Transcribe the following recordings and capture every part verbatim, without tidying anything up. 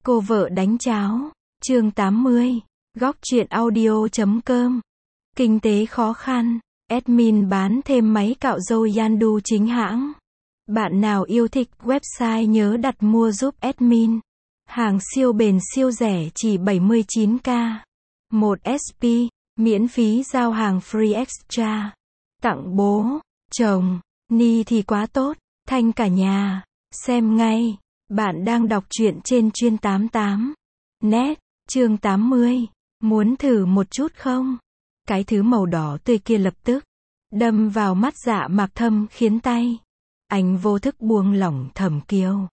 Cô vợ đánh cháo. Chương tám mươi. Góc truyện audio chấm com. Kinh tế khó khăn. Admin bán thêm máy cạo râu Yandu chính hãng. Bạn nào yêu thích website nhớ đặt mua giúp admin. Hàng siêu bền siêu rẻ chỉ bảy mươi chín k. một ét pê. Miễn phí giao hàng free extra. Tặng bố, chồng, ni thì quá tốt. Thanh cả nhà. Xem ngay. Bạn đang đọc truyện trên chuyên tám mươi tám. Net. Chương tám mươi. Muốn thử một chút không? Cái thứ màu đỏ tươi kia lập tức đâm vào mắt Dạ Mạc Thâm khiến tay anh vô thức buông lỏng. Thẩm Kiều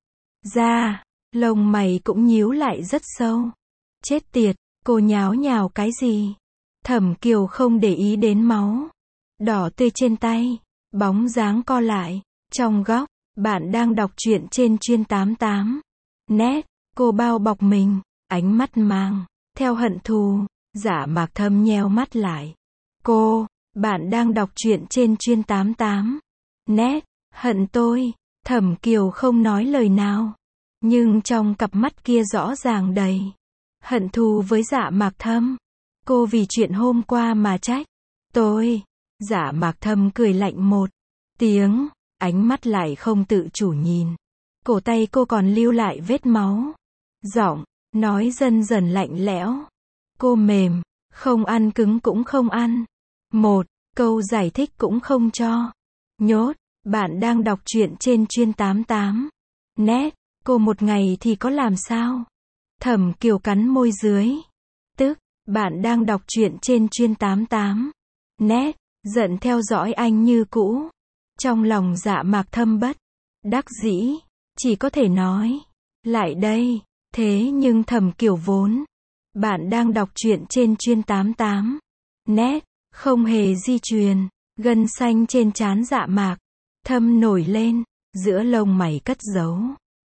ra, lông mày cũng nhíu lại rất sâu. Chết tiệt, cô nháo nhào cái gì? Thẩm Kiều không để ý đến máu đỏ tươi trên tay, bóng dáng co lại trong góc. Bạn đang đọc truyện trên chuyên tám mươi tám. Net. Cô bao bọc mình, ánh mắt mang theo hận thù. Dạ Mạc Thâm nheo mắt lại. Cô, bạn đang đọc truyện trên chuyên tám mươi tám. Net. Hận tôi. Thẩm Kiều không nói lời nào, nhưng trong cặp mắt kia rõ ràng đầy hận thù với Dạ Mạc Thâm. Cô vì chuyện hôm qua mà trách tôi. Dạ Mạc Thâm cười lạnh một tiếng, ánh mắt lại không tự chủ nhìn. Cổ tay cô còn lưu lại vết máu. Giọng nói dần dần lạnh lẽo. Cô mềm, không ăn cứng cũng không ăn. Một câu giải thích cũng không cho. Nhốt. Bạn đang đọc truyện trên chuyên tám mươi tám. Net. Cô một ngày thì có làm sao? Thẩm Kiều cắn môi dưới. Tức. Bạn đang đọc truyện trên chuyên tám mươi tám. Net. Giận theo dõi anh như cũ. Trong lòng Dạ Mạc Thâm bất đắc dĩ, chỉ có thể nói lại đây. Thế nhưng Thẩm Kiều vốn. Bạn đang đọc truyện trên chuyên tám mươi tám. Net. Không hề di truyền. Gân xanh trên trán Dạ Mạc Thâm nổi lên, giữa lông mày cất giấu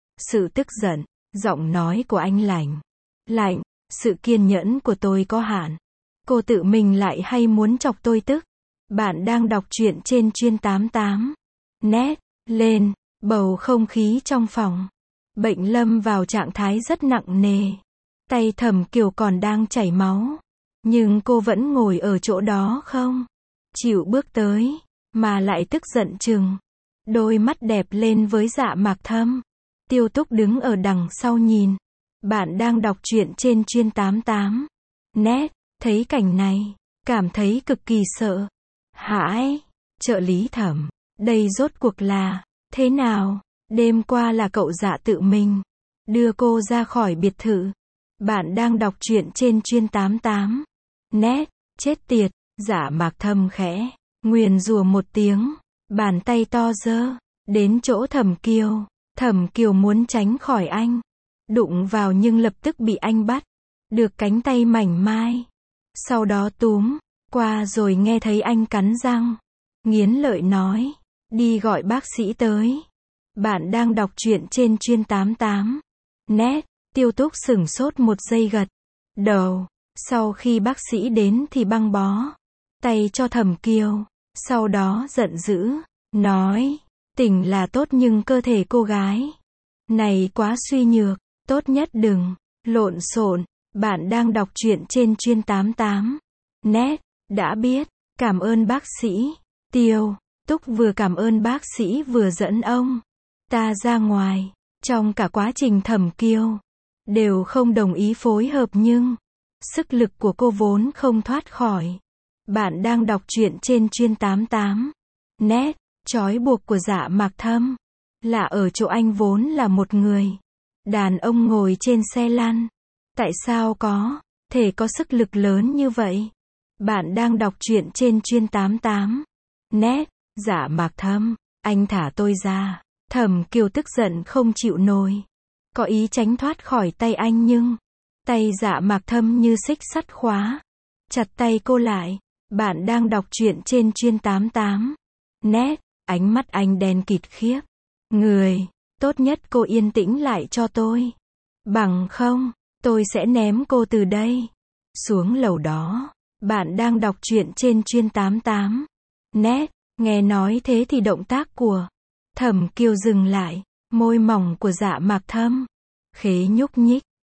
sự tức giận. Giọng nói của anh lạnh lạnh. Sự kiên nhẫn của tôi có hạn. Cô tự mình lại hay muốn chọc tôi tức. Bạn đang đọc truyện trên chuyên tám mươi tám. Net. Lên. Bầu không khí trong phòng bệnh lâm vào trạng thái rất nặng nề. Tay Thẩm Kiều còn đang chảy máu, nhưng cô vẫn ngồi ở chỗ đó không chịu bước tới, mà lại tức giận chừng đôi mắt đẹp lên với Dạ Mạc Thâm. Tiêu Túc đứng ở đằng sau nhìn. Bạn đang đọc truyện trên chuyên tám mươi tám. Net. Thấy cảnh này, cảm thấy cực kỳ sợ hãi. Trợ lý Thẩm, đây rốt cuộc là thế nào? Đêm qua là cậu Dạ tự mình đưa cô ra khỏi biệt thự. Bạn đang đọc truyện trên chuyên tám mươi tám. Net. Chết tiệt. Dạ Mạc Thâm khẽ nguyền rủa một tiếng, bàn tay to giơ đến chỗ Thẩm Kiều. Thẩm Kiều muốn tránh khỏi anh, đụng vào nhưng lập tức bị anh bắt được cánh tay mảnh mai. Sau đó túm qua rồi nghe thấy anh cắn răng nghiến lợi nói, đi gọi bác sĩ tới. Bạn đang đọc truyện trên chuyên tám mươi tám. Net. Tiêu Túc sửng sốt một giây gật đầu. Sau khi bác sĩ đến thì băng bó tay cho Thẩm Kiều. Sau đó giận dữ nói, tỉnh là tốt nhưng cơ thể cô gái này quá suy nhược, tốt nhất đừng lộn xộn. Bạn đang đọc truyện trên chuyên tám mươi tám. Net. Đã biết. Cảm ơn bác sĩ. Tiêu Túc vừa cảm ơn bác sĩ vừa dẫn ông ta ra ngoài. Trong cả quá trình Thẩm Kiều đều không đồng ý phối hợp, nhưng sức lực của cô vốn không thoát khỏi. Bạn đang đọc truyện trên chuyên tám mươi tám. Net. Trói buộc của Dạ Mạc Thâm là ở chỗ anh vốn là một người đàn ông ngồi trên xe lăn. Tại sao có thể có sức lực lớn như vậy? Bạn đang đọc truyện trên chuyên tám mươi tám. Net. Dạ Mạc Thâm, anh thả tôi ra. Thẩm Kiều tức giận không chịu nổi, có ý tránh thoát khỏi tay anh nhưng tay Dạ Mạc Thâm như xích sắt khóa chặt tay cô lại. Bạn đang đọc truyện trên chuyên tám mươi tám. Net. Ánh mắt anh đen kịt khiếp người. Tốt nhất cô yên tĩnh lại cho tôi, bằng không tôi sẽ ném cô từ đây xuống lầu đó. Bạn đang đọc truyện trên chuyên tám mươi tám. Net. Nghe nói thế thì động tác của Thẩm Kiều dừng lại. Môi mỏng của Dạ Mạc Thâm khẽ nhúc nhích.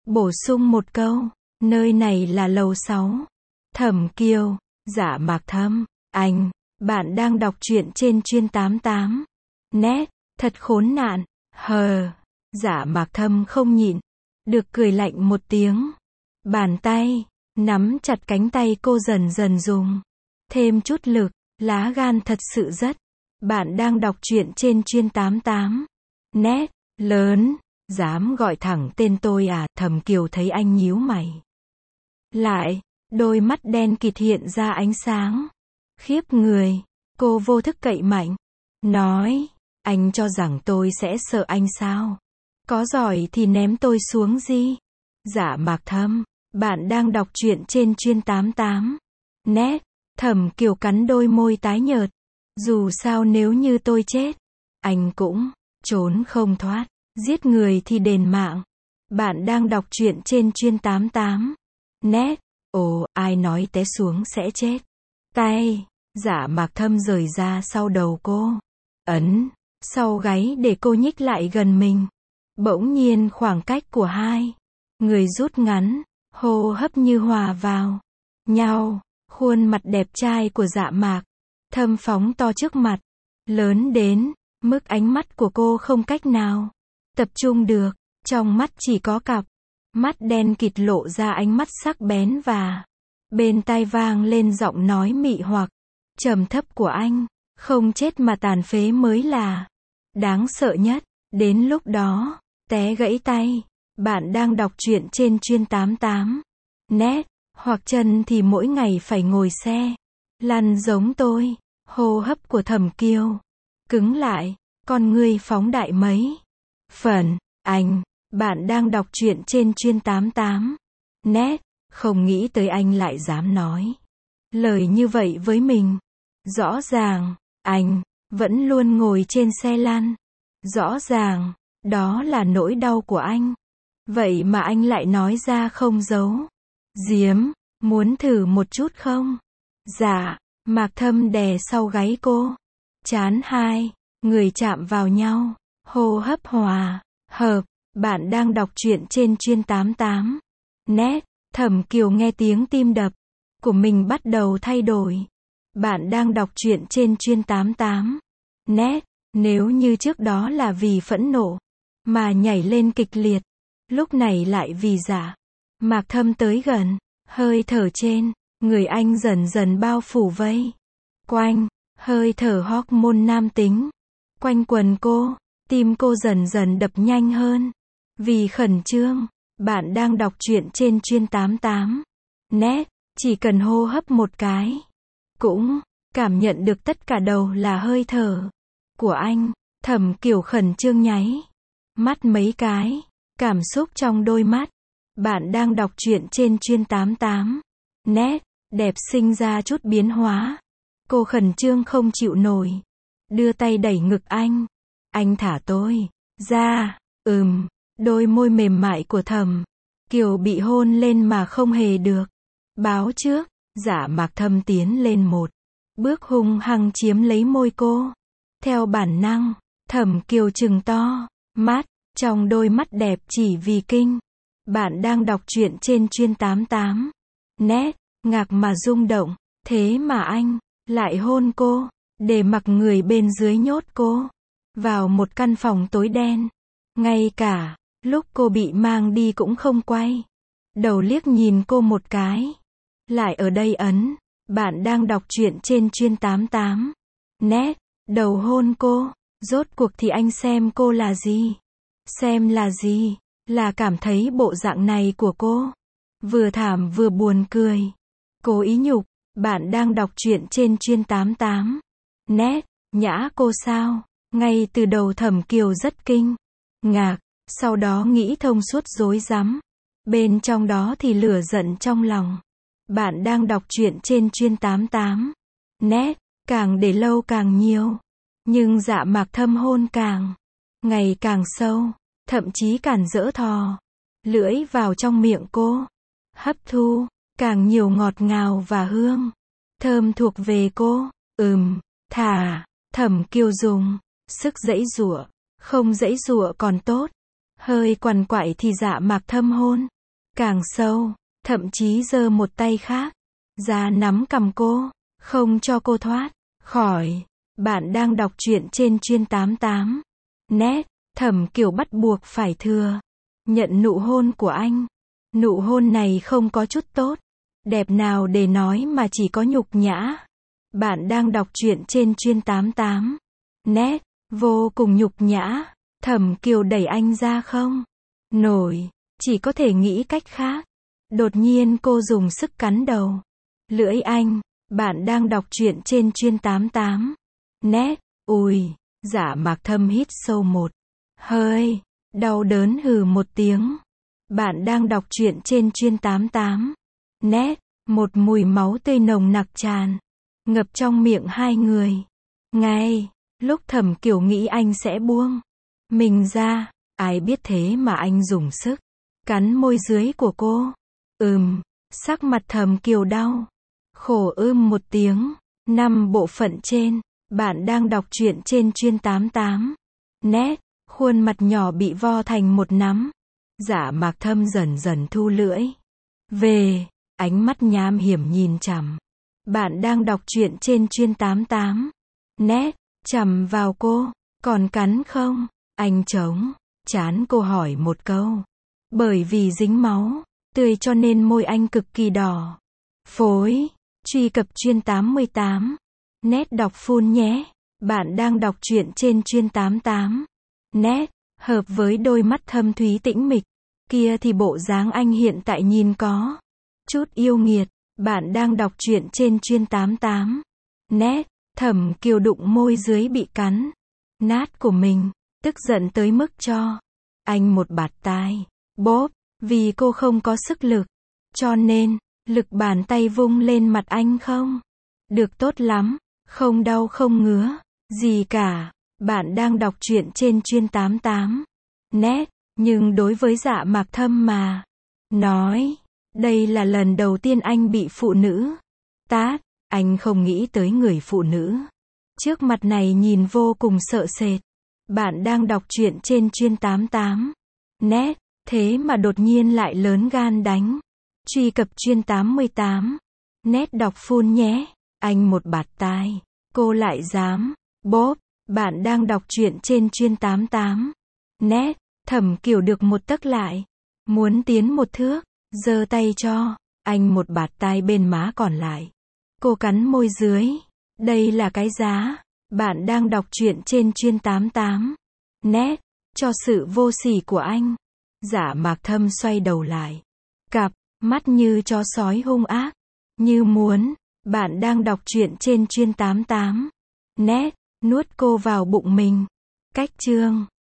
Bổ sung một câu, nơi này là lầu sáu. Thẩm Kiều, Dạ Mạc Thâm, anh, bạn đang đọc truyện trên chuyên tám tám. Net, thật khốn nạn, hờ. Dạ Mạc Thâm không nhịn được cười lạnh một tiếng. Bàn tay nắm chặt cánh tay cô dần dần dùng thêm chút lực, lá gan thật sự rất. Bạn đang đọc truyện trên chuyên tám tám. Net, lớn, dám gọi thẳng tên tôi à? Thẩm Kiều thấy anh nhíu mày lại, đôi mắt đen kịt hiện ra ánh sáng khiếp người. Cô vô thức cậy mạnh, nói, anh cho rằng tôi sẽ sợ anh sao? Có giỏi thì ném tôi xuống gì? Dạ Mạc Thâm, bạn đang đọc truyện trên chuyên tám tám. Net, Thẩm Kiều cắn đôi môi tái nhợt. Dù sao nếu như tôi chết, anh cũng trốn không thoát. Giết người thì đền mạng. Bạn đang đọc truyện trên chuyên tám tám. Net, ồ, ai nói té xuống sẽ chết? Tay, Dạ Mạc Thâm rời ra sau đầu cô, ấn sau gáy để cô nhích lại gần mình. Bỗng nhiên khoảng cách của hai người rút ngắn, hô hấp như hòa vào nhau. Khuôn mặt đẹp trai của Dạ Mạc Thâm phóng to trước mặt, lớn đến mức ánh mắt của cô không cách nào tập trung được. Trong mắt chỉ có cặp mắt đen kịt lộ ra ánh mắt sắc bén, và bên tai vang lên giọng nói mị hoặc trầm thấp của anh. Không chết mà tàn phế mới là đáng sợ nhất. Đến lúc đó, té gãy tay. Bạn đang đọc truyện trên chuyên tám tám. Net, hoặc chân thì mỗi ngày phải ngồi xe lăn giống tôi. Hô hấp của Thẩm Kiều cứng lại, con ngươi phóng đại mấy phần. Anh, bạn đang đọc truyện trên chuyên tám tám. Net, không nghĩ tới anh lại dám nói lời như vậy với mình. Rõ ràng, anh vẫn luôn ngồi trên xe lăn. Rõ ràng, đó là nỗi đau của anh. Vậy mà anh lại nói ra không giấu giếm. Muốn thử một chút không? Dạ Mạc Thâm đè sau gáy cô. Chán hai người chạm vào nhau, hô hấp hòa hợp. Bạn đang đọc truyện trên chuyên tám tám. Net, Thẩm Kiều nghe tiếng tim đập của mình bắt đầu thay đổi. Bạn đang đọc truyện trên chuyên tám tám. Net, nếu như trước đó là vì phẫn nộ mà nhảy lên kịch liệt, lúc này lại vì Dạ Mạc Thâm tới gần. Hơi thở trên người anh dần dần bao phủ vây quanh, hơi thở hormone nam tính quanh quần cô. Tim cô dần dần đập nhanh hơn vì khẩn trương. Bạn đang đọc truyện trên chuyên tám tám. Net, chỉ cần hô hấp một cái cũng cảm nhận được tất cả đầu là hơi thở của anh. Thẩm Kiều khẩn trương nháy mắt mấy cái, cảm xúc trong đôi mắt. Bạn đang đọc truyện trên chuyên tám tám. Net, đẹp sinh ra chút biến hóa. Cô khẩn trương không chịu nổi, đưa tay đẩy ngực anh. Anh thả tôi ra. Ừm. Đôi môi mềm mại của Thẩm Kiều bị hôn lên mà không hề được báo trước. Dạ Mạc Thâm tiến lên một bước hung hăng chiếm lấy môi cô. Theo bản năng, Thẩm Kiều trừng to mắt, trong đôi mắt đẹp chỉ vì kinh. Bạn đang đọc truyện trên chuyên tám tám. Net, ngạc mà rung động. Thế mà anh lại hôn cô, để mặc người bên dưới nhốt cô vào một căn phòng tối đen. Ngay cả lúc cô bị mang đi cũng không quay đầu liếc nhìn cô một cái. Lại ở đây ấn. Bạn đang đọc truyện trên chuyên tám tám. Net, đầu hôn cô. Rốt cuộc thì anh xem cô là gì? Xem là gì? Là cảm thấy bộ dạng này của cô vừa thảm vừa buồn cười. Cố ý nhục. Bạn đang đọc truyện trên chuyên tám tám. Net, nhã cô sao? Ngay từ đầu Thẩm Kiều rất kinh ngạc, sau đó nghĩ thông suốt rối rắm. Bên trong đó thì lửa giận trong lòng. Bạn đang đọc truyện trên chuyên tám tám. Net, càng để lâu càng nhiều. Nhưng Dạ Mạc Thâm hôn càng ngày càng sâu, thậm chí cản rỡ thò lưỡi vào trong miệng cô, hấp thu càng nhiều ngọt ngào và hương thơm thuộc về cô. Ừm, thả. Thẩm Kiều dùng sức giãy giụa, không giãy giụa còn tốt Hơi quằn quại thì Dạ Mạc Thâm hôn càng sâu, thậm chí giơ một tay khác ra nắm cằm cô, không cho cô thoát khỏi. Bạn đang đọc truyện trên chuyên tám tám net. Thẩm Kiều bắt buộc phải thừa nhận nụ hôn của anh. Nụ hôn này không có chút tốt đẹp nào để nói mà chỉ có nhục nhã. Bạn đang đọc truyện trên chuyên tám tám net. Vô cùng nhục nhã. Thẩm Kiều đẩy anh ra không nổi, chỉ có thể nghĩ cách khác. Đột nhiên cô dùng sức cắn đầu lưỡi anh. Bạn đang đọc truyện trên chuyên tám tám net. Ùi, Dạ Mạc Thâm hít sâu một hơi, đau đớn hừ một tiếng. Bạn đang đọc truyện trên chuyên tám tám net. Một mùi máu tươi nồng nặc tràn ngập trong miệng hai người. Ngay lúc Thẩm Kiều nghĩ anh sẽ buông mình ra, ai biết thế mà anh dùng sức cắn môi dưới của cô. Ừm, sắc mặt Thẩm Kiều đau khổ ưm một tiếng. Năm bộ phận trên. Bạn đang đọc truyện trên chuyên tám tám net. Khuôn mặt nhỏ bị vo thành một nắm. Dạ Mạc Thâm dần dần thu lưỡi về, ánh mắt nham hiểm nhìn chằm. Bạn đang đọc truyện trên chuyên tám tám net. Chằm vào cô, còn cắn không? Anh chống chán cô hỏi một câu. Bởi vì dính máu tươi cho nên môi anh cực kỳ đỏ. Phối. Truy cập chuyên tám tám net đọc full nhé. Bạn đang đọc truyện trên chuyên tám tám net. Hợp với đôi mắt thâm thúy tĩnh mịch kia thì bộ dáng anh hiện tại nhìn có chút yêu nghiệt. Bạn đang đọc truyện trên chuyên tám tám net. Thẩm Kiều đụng môi dưới bị cắn nát của mình, tức giận tới mức cho anh một bạt tai. Bóp, vì cô không có sức lực, cho nên lực bàn tay vung lên mặt anh không được tốt lắm, không đau không ngứa gì cả. Bạn đang đọc truyện trên chuyên tám tám net. Nhưng đối với Dạ Mạc Thâm mà nói, đây là lần đầu tiên anh bị phụ nữ tát. Anh không nghĩ tới người phụ nữ trước mặt này nhìn vô cùng sợ sệt. Bạn đang đọc truyện trên chuyên tám tám net. Thế mà đột nhiên lại lớn gan đánh. Truy cập chuyên tám tám net đọc full nhé. Anh một bạt tai, cô lại dám bóp. Bạn đang đọc truyện trên chuyên tám tám net. Thẩm Kiều được một tấc lại muốn tiến một thước, giơ tay cho anh một bạt tai bên má còn lại. Cô cắn môi dưới. Đây là cái giá bạn đang đọc truyện trên chuyên tám tám net cho sự vô sỉ của anh. Dạ Mạc Thâm xoay đầu lại, cặp mắt như chó sói hung ác như muốn. Bạn đang đọc truyện trên chuyên tám tám net nuốt cô vào bụng mình. Cách chương